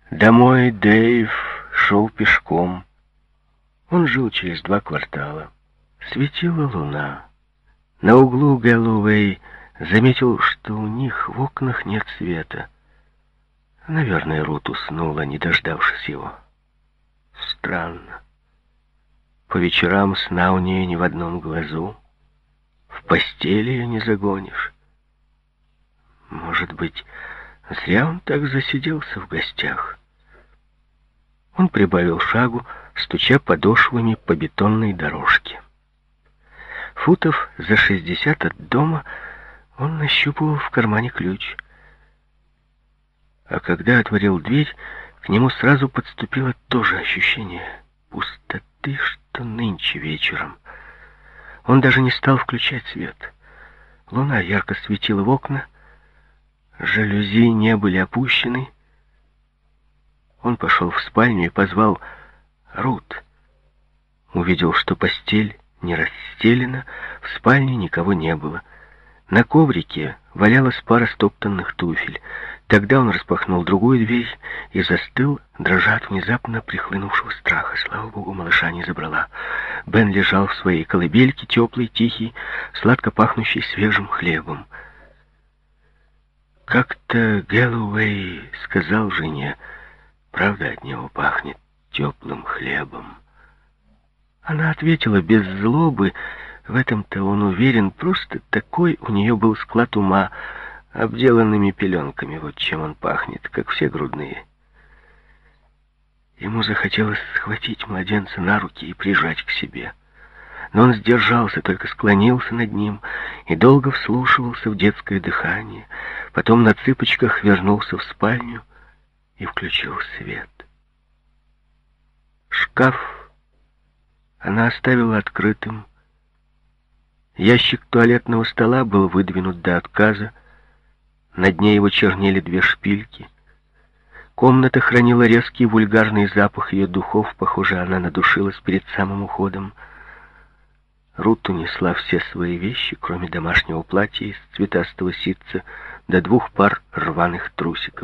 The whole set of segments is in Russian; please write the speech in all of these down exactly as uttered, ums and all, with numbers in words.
Домой Дэйв шел пешком. Он жил через два квартала. Светила луна. На углу Гэллоуэй заметил, что у них в окнах нет света. Наверное, Рут уснула, не дождавшись его. Странно. По вечерам сна у нее ни в одном глазу. В постели ее не загонишь. Может быть, зря он так засиделся в гостях. Он прибавил шагу, стуча подошвами по бетонной дорожке. Футов за шестьдесят от дома он нащупывал в кармане ключ. А когда отворил дверь, к нему сразу подступило то же ощущение пустоты, что нынче вечером. Он даже не стал включать свет. Луна ярко светила в окна, жалюзи не были опущены. Он пошел в спальню и позвал Рут. Увидел, что постель не расстелена, в спальне никого не было. На коврике валялась пара стоптанных туфель. Тогда он распахнул другую дверь и застыл, дрожа от внезапно прихлынувшего страха. Слава богу, малыша не забрала. Бен лежал в своей колыбельке, теплый, тихий, сладко пахнущий свежим хлебом. Как-то Гэллоуэй сказал жене: «Правда, от него пахнет теплым хлебом». Она ответила без злобы, в этом-то он уверен, просто такой у нее был склад ума, обделанными пеленками, вот чем он пахнет, как все грудные. Ему захотелось схватить младенца на руки и прижать к себе. Но он сдержался, только склонился над ним и долго вслушивался в детское дыхание, потом на цыпочках вернулся в спальню и включил свет. Шкаф она оставила открытым. Ящик туалетного стола был выдвинут до отказа. На дне его чернели две шпильки. Комната хранила резкий вульгарный запах ее духов. Похоже, она надушилась перед самым уходом. Рут унесла все свои вещи, кроме домашнего платья из цветастого ситца, до двух пар рваных трусиков.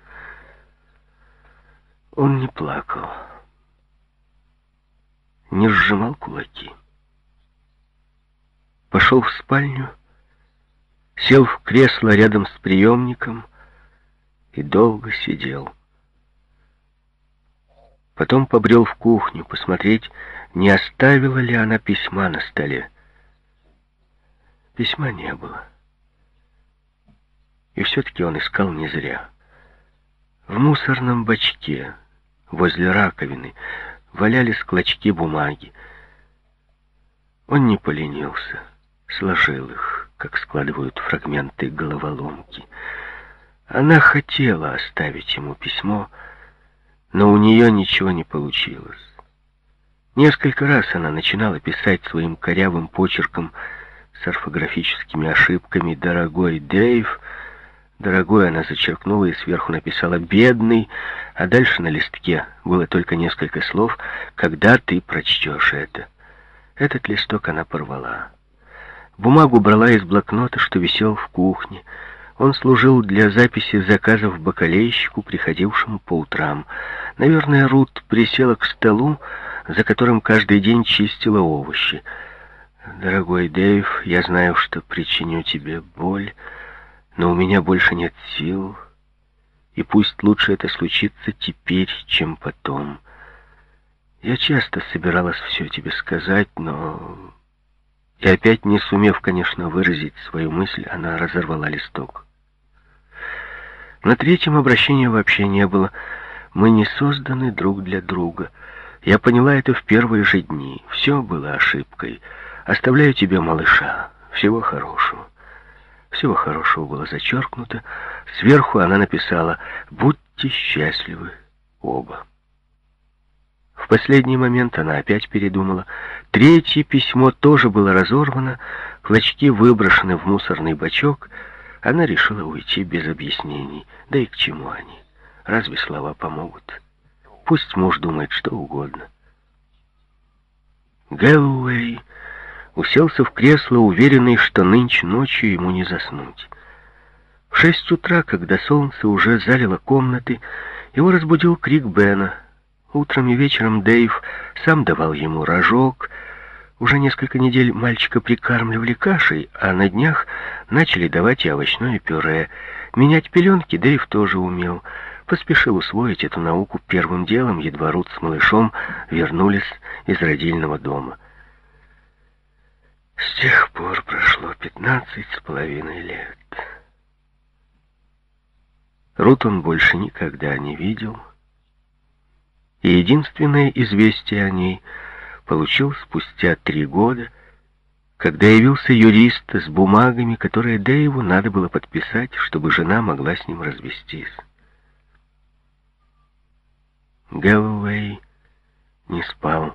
Он не плакал, не сжимал кулаки. Пошел в спальню, сел в кресло рядом с приемником и долго сидел. Потом побрел в кухню посмотреть, не оставила ли она письма на столе. Письма не было. И все-таки он искал не зря. В мусорном бачке возле раковины валялись клочки бумаги. Он не поленился, сложил их, как складывают фрагменты головоломки. Она хотела оставить ему письмо, но у нее ничего не получилось. Несколько раз она начинала писать своим корявым почерком с орфографическими ошибками «Дорогой Дэйв». «Дорогой» она зачеркнула и сверху написала «Бедный», а дальше на листке было только несколько слов «Когда ты прочтешь это». Этот листок она порвала. Бумагу брала из блокнота, что висел в кухне. Он служил для записи заказов бакалейщику, приходившему по утрам. Наверное, Рут присела к столу, за которым каждый день чистила овощи. «Дорогой Дэйв, я знаю, что причиню тебе боль, но у меня больше нет сил, и пусть лучше это случится теперь, чем потом. Я часто собиралась все тебе сказать, но...» И опять, не сумев, конечно, выразить свою мысль, она разорвала листок. На третьем обращения вообще не было. «Мы не созданы друг для друга. Я поняла это в первые же дни. Все было ошибкой. Оставляю тебе малыша. Всего хорошего». «Всего хорошего» было зачеркнуто. Сверху она написала «Будьте счастливы оба». В последний момент она опять передумала. Третье письмо тоже было разорвано, клочки выброшены в мусорный бачок. Она решила уйти без объяснений. Да и к чему они? Разве слова помогут? Пусть муж думает что угодно. Гэллоуэй уселся в кресло, уверенный, что нынче ночью ему не заснуть. В шесть утра, когда солнце уже залило комнаты, Его разбудил крик Бена. Утром и вечером Дэйв сам давал ему рожок. Уже несколько недель мальчика прикармливали кашей, а на днях начали давать и овощное пюре. Менять пеленки Дэйв тоже умел. Поспешил усвоить эту науку первым делом, едва Рут с малышом вернулись из родильного дома. С тех пор прошло пятнадцать с половиной лет. Рут он больше никогда не видел, и единственное известие о ней получил спустя три года, когда явился юрист с бумагами, которые Дэйву надо было подписать, чтобы жена могла с ним развестись. Гэллоуэй не спал.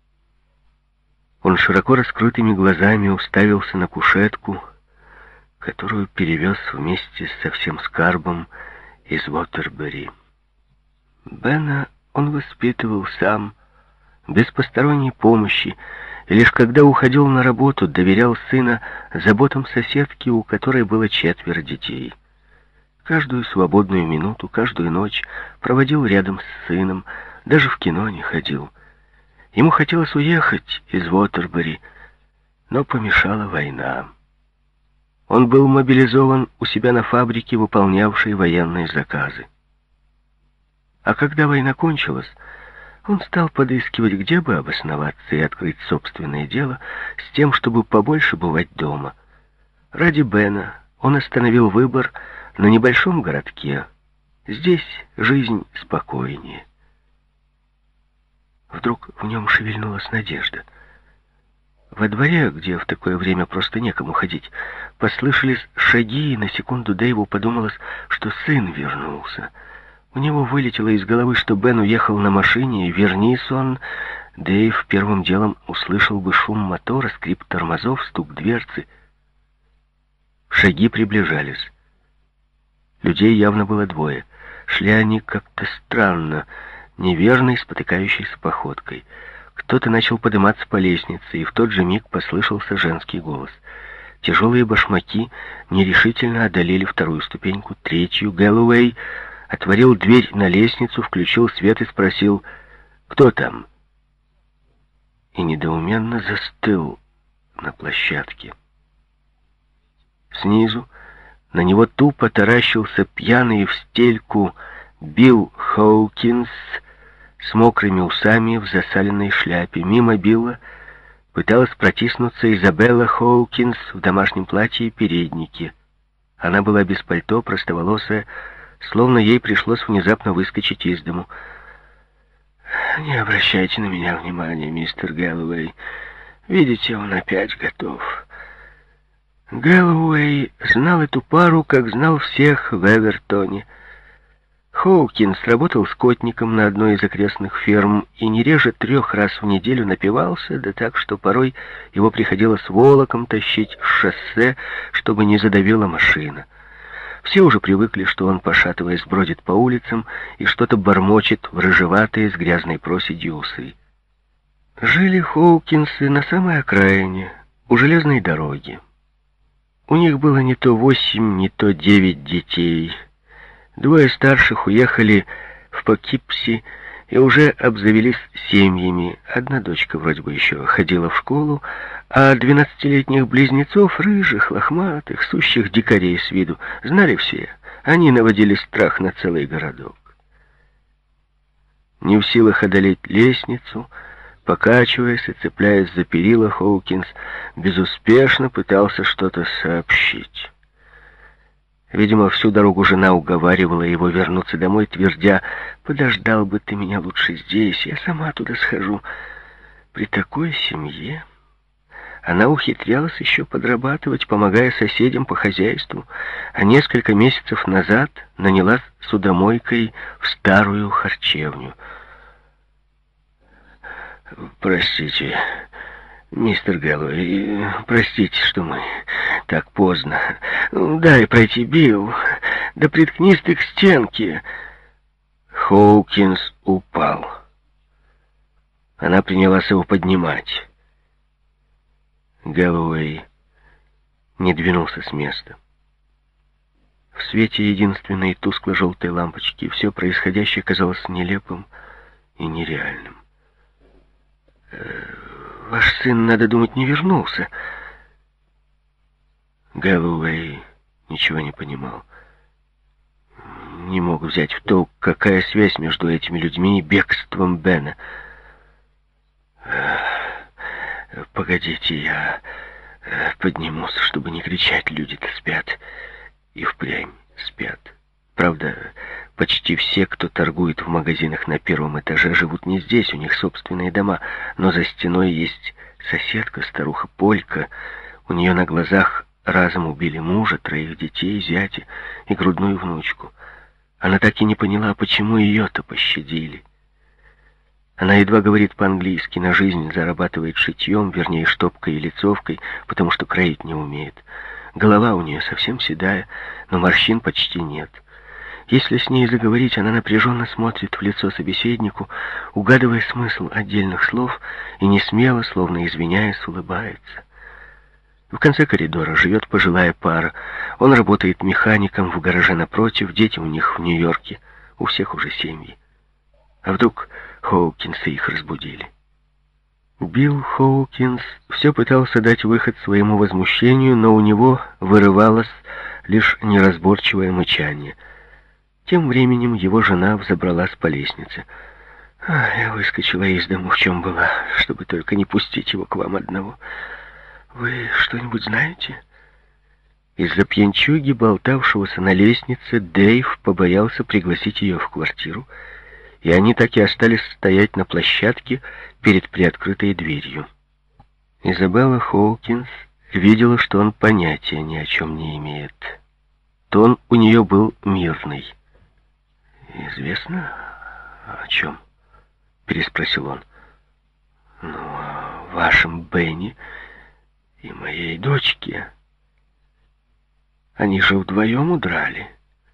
Он широко раскрытыми глазами уставился на кушетку, которую перевез вместе со всем скарбом из Уотербери. Бена он воспитывал сам, без посторонней помощи, и лишь когда уходил на работу, доверял сына заботам соседки, у которой было четверо детей. Каждую свободную минуту, каждую ночь проводил рядом с сыном, даже в кино не ходил. Ему хотелось уехать из Уотербери, но помешала война. Он был мобилизован у себя на фабрике, выполнявшей военные заказы. А когда война кончилась, он стал подыскивать, где бы обосноваться и открыть собственное дело, с тем, чтобы побольше бывать дома. Ради Бена он остановил выбор на небольшом городке. Здесь жизнь спокойнее. Вдруг в нем шевельнулась надежда. Во дворе, где в такое время просто некому ходить, послышались шаги, и на секунду Дэйву подумалось, что сын вернулся. У него вылетело из головы, что Бен уехал на машине, и вернись он, Дэйв первым делом услышал бы шум мотора, скрип тормозов, стук дверцы. Шаги приближались. Людей явно было двое. Шли они как-то странно, неверной, спотыкающейся походкой. Кто-то начал подниматься по лестнице, и в тот же миг послышался женский голос. Тяжелые башмаки нерешительно одолели вторую ступеньку, третью. Гэллоуэй отворил дверь на лестницу, включил свет и спросил: «Кто там?» И недоуменно застыл на площадке. Снизу на него тупо таращился пьяный в стельку Билл Хоукинс с мокрыми усами в засаленной шляпе. Мимо Билла пыталась протиснуться Изабелла Хоукинс в домашнем платье и переднике. Она была без пальто, простоволосая, словно ей пришлось внезапно выскочить из дому. «Не обращайте на меня внимания, мистер Гэллоуэй. Видите, он опять готов». Гэллоуэй знал эту пару, как знал всех в Эвертоне. Хоукинс работал скотником на одной из окрестных ферм и не реже трех раз в неделю напивался, да так, что порой его приходилось волоком тащить с шоссе, чтобы не задавила машина. Все уже привыкли, что он, пошатываясь, бродит по улицам и что-то бормочет в рыжеватые с грязной проседью усы. Жили Хоукинсы на самой окраине, у железной дороги. У них было не то восемь, не то девять детей. Двое старших уехали в Покипси и уже обзавелись семьями. Одна дочка вроде бы еще ходила в школу, а двенадцатилетних близнецов, рыжих, лохматых, сущих дикарей с виду, знали все. Они наводили страх на целый городок. Не в силах одолеть лестницу, покачиваясь и цепляясь за перила, Хоукинс безуспешно пытался что-то сообщить. Видимо, всю дорогу жена уговаривала его вернуться домой, твердя: «Подождал бы ты меня лучше здесь, я сама туда схожу». При такой семье она ухитрялась еще подрабатывать, помогая соседям по хозяйству, а несколько месяцев назад нанялась судомойкой в старую харчевню. «Простите, мистер Гэллоуэй, простите, что мы так поздно. Дай пройти, Билл, да приткнись ты к стенке». Хоукинс упал. Она принялась его поднимать. Гэллоуэй не двинулся с места. В свете единственной тускло-желтой лампочки все происходящее казалось нелепым и нереальным. «Ваш сын, надо думать, не вернулся». Гэллоуэй ничего не понимал. Не мог взять в толк, какая связь между этими людьми и бегством Бена. «Погодите, я поднимусь, чтобы не кричать, люди-то спят». И впрямь спят. Правда, почти все, кто торгует в магазинах на первом этаже, живут не здесь, у них собственные дома, но за стеной есть соседка, старуха Полька. У нее на глазах разом убили мужа, троих детей, зятя и грудную внучку. Она так и не поняла, почему ее-то пощадили. Она едва говорит по-английски, на жизнь зарабатывает шитьем, вернее, штопкой и лицовкой, потому что кроить не умеет. Голова у нее совсем седая, но морщин почти нет. Если с ней заговорить, она напряженно смотрит в лицо собеседнику, угадывая смысл отдельных слов, и не смело, словно извиняясь, улыбается. В конце коридора живет пожилая пара. Он работает механиком в гараже напротив, дети у них в Нью-Йорке, у всех уже семьи. А вдруг Хоукинсы их разбудили? Билл Хоукинс все пытался дать выход своему возмущению, но у него вырывалось лишь неразборчивое мычание. Тем временем его жена взобралась по лестнице. А, я выскочила из дому, в чем была, чтобы только не пустить его к вам одного. Вы что-нибудь знаете? Из-за пьянчуги, болтавшегося на лестнице, Дэйв побоялся пригласить ее в квартиру, и они так и остались стоять на площадке перед приоткрытой дверью. Изабелла Хоукинс видела, что он понятия ни о чем не имеет. Тон у нее был мирный. «Известно, о чем?» — переспросил он. «Ну, о вашем Бенни и моей дочке. Они же вдвоем удрали».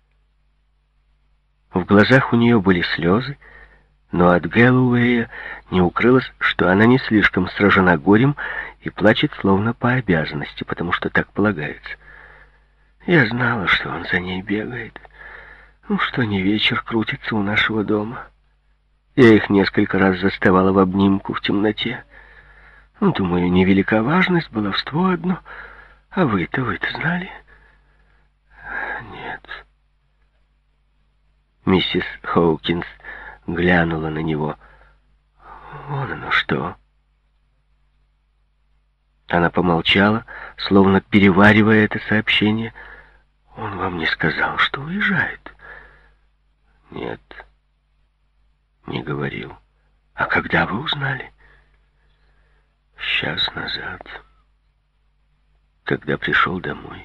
В глазах у нее были слезы, но от Гэллоуэя не укрылось, что она не слишком сражена горем и плачет словно по обязанности, потому что так полагается. Я знала, что он за ней бегает. Ну, что не вечер крутится у нашего дома. Я их несколько раз заставала в обнимку в темноте. Ну, думаю, невелика важность, баловство одно. А вы-то, вы-то знали? Нет. Миссис Хоукинс глянула на него. Вон оно что. Она помолчала, словно переваривая это сообщение. Он вам не сказал, что уезжает? Нет, не говорил. А когда вы узнали? Час назад, когда пришел домой.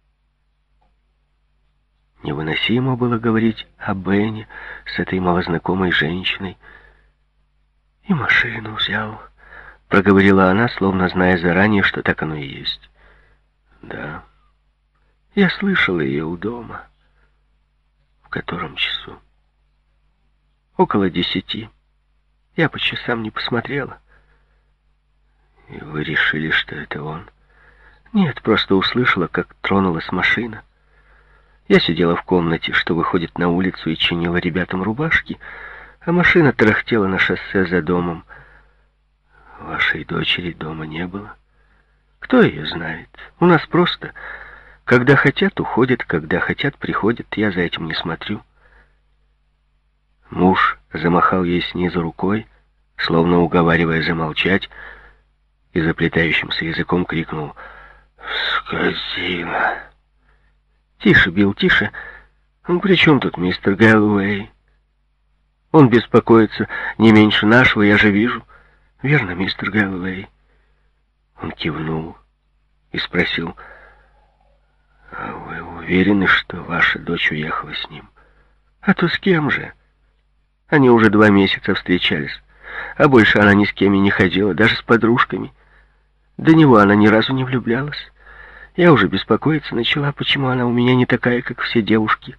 Невыносимо было говорить о Бене с этой малознакомой женщиной. И машину взял, проговорила она, словно зная заранее, что так оно и есть. Да, я слышала ее у дома. В котором часу? Около десяти. Я по часам не посмотрела. И вы решили, что это он? Нет, просто услышала, как тронулась машина. Я сидела в комнате, что выходит на улицу, и чинила ребятам рубашки, а машина тарахтела на шоссе за домом. Вашей дочери дома не было. Кто ее знает? У нас просто, когда хотят, уходят, когда хотят, приходят. Я за этим не смотрю. Муж замахал ей снизу рукой, словно уговаривая замолчать, и заплетающимся языком крикнул: «Сказила!» «Тише, Билл, тише. Ну, при чем тут мистер Гэллоуэй? Он беспокоится не меньше нашего, я же вижу. Верно, мистер Гэллоуэй?» Он кивнул и спросил: «А вы уверены, что ваша дочь уехала с ним?» «А то с кем же? Они уже два месяца встречались, а больше она ни с кем и не ходила, даже с подружками. До него она ни разу не влюблялась. Я уже беспокоиться начала, почему она у меня не такая, как все девушки».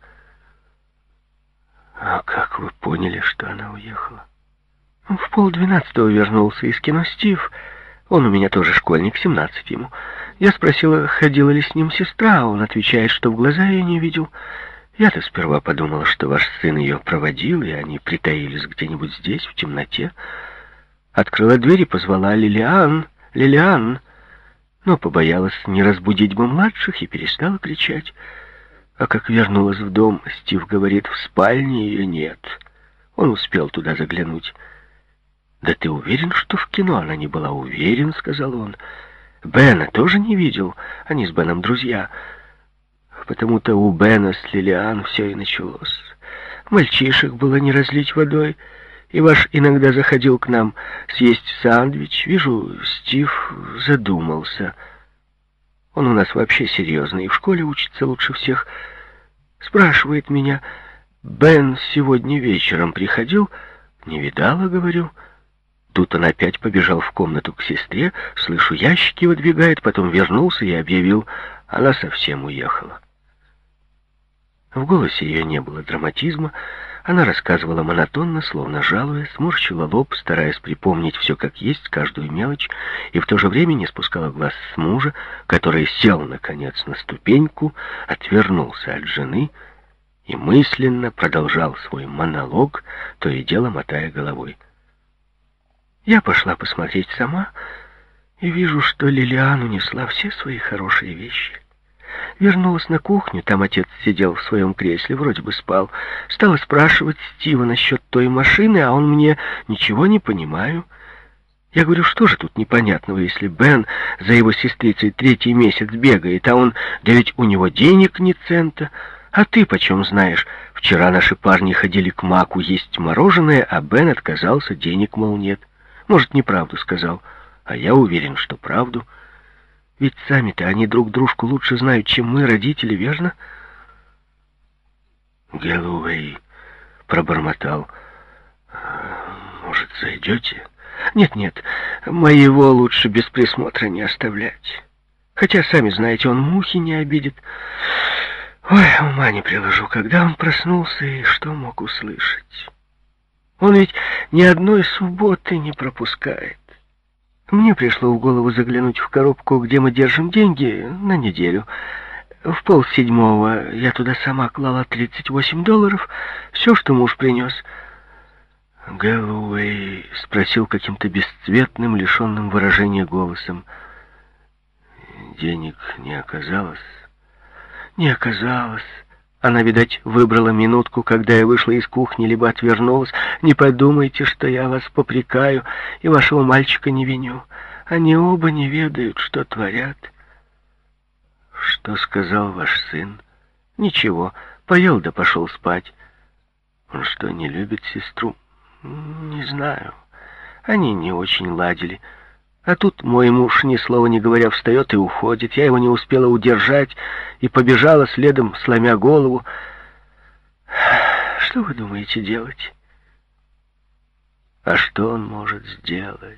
«А как вы поняли, что она уехала?» «В полдвенадцатого вернулся из кино Стив. Он у меня тоже школьник, семнадцать ему. Я спросила, ходила ли с ним сестра, а он отвечает, что в глаза ее не видел. Я-то сперва подумала, что ваш сын ее проводил, и они притаились где-нибудь здесь, в темноте. Открыла дверь и позвала: «Лилиан, Лилиан!» Но побоялась не разбудить бы младших и перестала кричать. А как вернулась в дом, Стив говорит, в спальне ее нет. Он успел туда заглянуть. «Да ты уверен, что в кино она не была?» «Уверен», — сказал он. «Бена тоже не видел. Они с Беном друзья. Потому-то у Бена с Лилиан все и началось. Мальчишек было не разлить водой. И ваш иногда заходил к нам съесть сэндвич. Вижу, Стив задумался. Он у нас вообще серьезный и в школе учится лучше всех. Спрашивает меня: Бен сегодня вечером приходил? Не видала, говорю. Тут он опять побежал в комнату к сестре, слышу, ящики выдвигает, потом вернулся и объявил: она совсем уехала. В голосе ее не было драматизма. Она рассказывала монотонно, словно жалуясь, сморщила лоб, стараясь припомнить все как есть, каждую мелочь, и в то же время не спускала глаз с мужа, который сел, наконец, на ступеньку, отвернулся от жены и мысленно продолжал свой монолог, то и дело мотая головой. Я пошла посмотреть сама и вижу, что Лилиан унесла все свои хорошие вещи. Вернулась на кухню, там отец сидел в своем кресле, вроде бы спал. Стала спрашивать Стива насчет той машины, а он мне: ничего не понимаю. Я говорю, что же тут непонятного, если Бен за его сестрицей третий месяц бегает, а он, да ведь у него денег ни цента. А ты почем знаешь? Вчера наши парни ходили к Маку есть мороженое, а Бен отказался, денег, мол, нет. Может, неправду сказал, а я уверен, что правду. Ведь сами-то они друг дружку лучше знают, чем мы, родители, верно? Гэллоуэй пробормотал: может, зайдете? Нет-нет, моего лучше без присмотра не оставлять. Хотя, сами знаете, он мухи не обидит. Ой, ума не приложу, когда он проснулся и что мог услышать. Он ведь ни одной субботы не пропускает. Мне пришло в голову заглянуть в коробку, где мы держим деньги, на неделю. В полседьмого я туда сама клала тридцать восемь долларов, все, что муж принес. Гэллоуэй спросил каким-то бесцветным, лишенным выражения голосом: денег не оказалось? Не оказалось. Она, видать, выбрала минутку, когда я вышла из кухни, либо отвернулась. Не подумайте, что я вас попрекаю, и вашего мальчика не виню. Они оба не ведают, что творят. Что сказал ваш сын? Ничего, поел да пошел спать. Он что, не любит сестру? Не знаю. Они не очень ладили. А тут мой муж, ни слова не говоря, встает и уходит. Я его не успела удержать и побежала следом, сломя голову. Что вы думаете делать? А что он может сделать?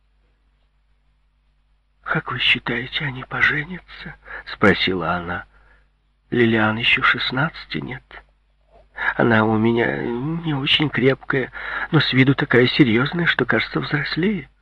Как вы считаете, они поженятся? Спросила она. Лилиан еще шестнадцати нет. Она у меня не очень крепкая, но с виду такая серьезная, что, кажется, взрослее.